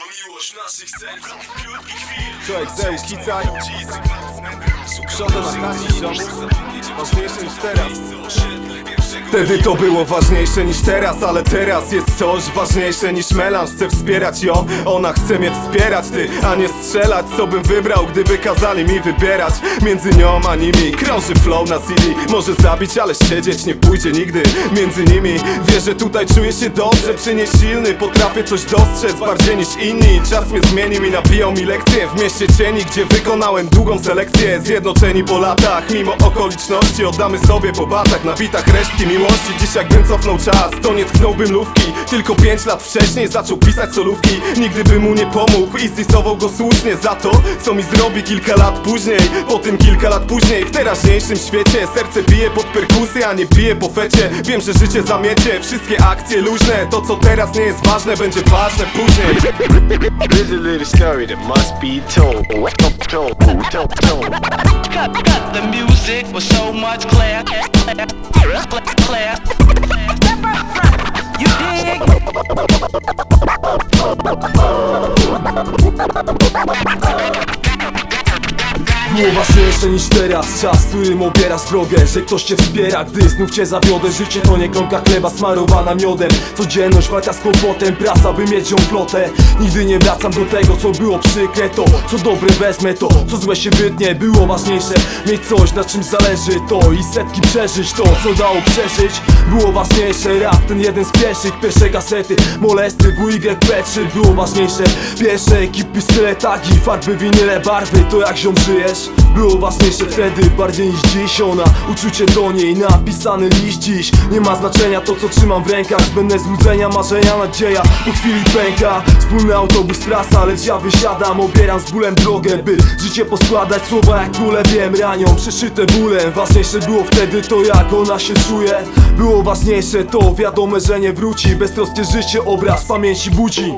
miłość w naszych sercach, krótkich chwil. Człowiek zeł, kicaj. Przodem na chęci ziomu. Ważniejsze niż teraz. Wtedy to było ważniejsze niż teraz, ale teraz jest coś ważniejsze niż melanż. Chcę wspierać ją, ona chce mnie wspierać, ty, a nie strzelać. Co bym wybrał, gdyby kazali mi wybierać między nią a nimi? Krąży flow na CD, może zabić, ale siedzieć nie pójdzie nigdy między nimi. Wiesz, że tutaj czuję się dobrze, przy niej silny. Potrafię coś dostrzec bardziej niż inni. Czas mnie zmienił i nabijał mi lekcje w mieście cieni, gdzie wykonałem długą selekcję. Zjednoczeni po latach, mimo okoliczności oddamy sobie po batach, na bitach resztki miłości. Dziś jakbym cofnął czas, to nie tknąłbym lówki. Tylko 5 lat wcześniej zaczął pisać solówki. Nigdy bym mu nie pomógł i zdisował go słusznie za to, co mi zrobi kilka lat później. Po tym kilka lat później, w teraźniejszym świecie serce bije pod perkusję, a nie bije po fecie. Wiem, że życie zamiecie, wszystkie akcje luźne. To co teraz nie jest ważne, będzie ważne później. There's a little story that must be told. The music was so much clear. You dig? Było ważniejsze niż teraz, czas, którym obierasz drogę. Że ktoś cię wspiera, gdy znów cię zawiodę. Życie to nie kromka chleba smarowana miodem. Codzienność, walka z kłopotem, praca by mieć ją flotę. Nigdy nie wracam do tego, co było przykre. To, co dobre wezmę, to, co złe się wytnie. Było ważniejsze mieć coś, na czym zależy. To i setki przeżyć, to, co dało przeżyć. Było ważniejsze, rap, ten jeden z pierwsze kasety, molesty, WYP3. Było ważniejsze, pierwsze ekipy, style, tagi, farby, winyle, barwy. To jak ziom żyjesz? Było ważniejsze wtedy, bardziej niż dziś. Ona, uczucie do niej, napisany list dziś. Nie ma znaczenia to, co trzymam w rękach. Zbędne złudzenia, marzenia, nadzieja po chwili pęka. Wspólny autobus, trasa, lecz ja wysiadam. Obieram z bólem drogę, by życie poskładać. Słowa jak kule, wiem, ranią, przeszyte bólem. Ważniejsze było wtedy to, jak ona się czuje. Było ważniejsze to, wiadome, że nie wróci. Beztroskie życie, obraz pamięci budzi.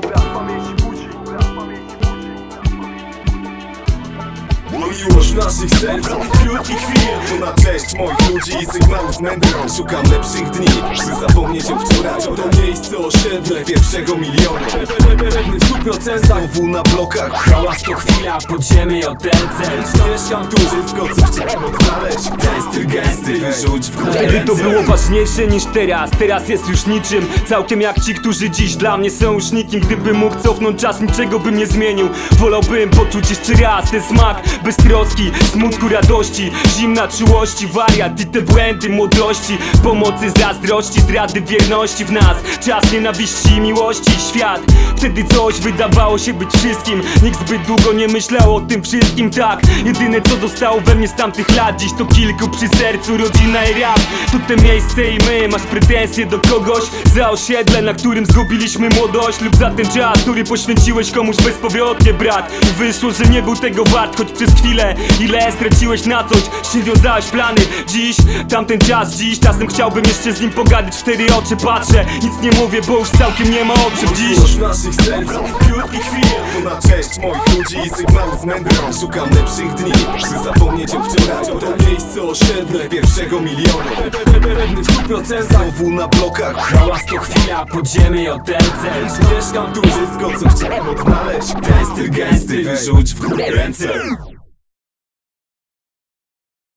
Miłość w naszych sercach, krótkich chwil. To na cześć moich ludzi i sygnałów mędrych. Szukam lepszych dni, by zapomnieć o wczoraj. To miejsce osiedle pierwszego milionu. Pewny w 100% znowu na blokach. Hałas to chwila, podziemie od cel. Mieszkam tu, wszystko co chciałem odnaleźć. Gęsty, wyrzuć w górę. Wtedy to było ważniejsze niż teraz. Teraz jest już niczym, całkiem jak ci, którzy dziś dla mnie są już nikim. Gdybym mógł cofnąć czas, niczego bym nie zmienił. Wolałbym poczuć jeszcze raz ten smak bez troski, smutku, radości, zimna czułości, wariat i te błędy młodości, pomocy, zazdrości, zdrady wierności w nas, czas nienawiści i miłości, świat. Wtedy coś wydawało się być wszystkim. Nikt zbyt długo nie myślał o tym wszystkim, tak. Jedyne co zostało we mnie z tamtych lat, dziś to kilku przy sercu, rodzina i rap. Tu te miejsce i my, masz pretensje do kogoś za osiedle, na którym zgubiliśmy młodość, lub za ten czas, który poświęciłeś komuś bezpowrotnie, brat. I wyszło, że nie był tego wart, choć przez chwilę ile straciłeś na coś, nie wiązałeś plany. Dziś, tamten czas, dziś czasem chciałbym jeszcze z nim pogadać. W 4 oczy patrzę, nic nie mówię, bo już całkiem nie ma o czym dziś. Miłość w naszych sercach, krótkich chwil. To na cześć moich ludzi i sygnałów mędrych. Szukam lepszych dni, by zapomnieć o wczoraj. To miejsce osiedle pierwszego milionu. Pewny w 100% znowu na blokach. Hałas to chwila, podziemie od cel. Mieszkam tu, wszystko co chciałem odnaleźć. Gęsty, wyrzuć w górę ręce.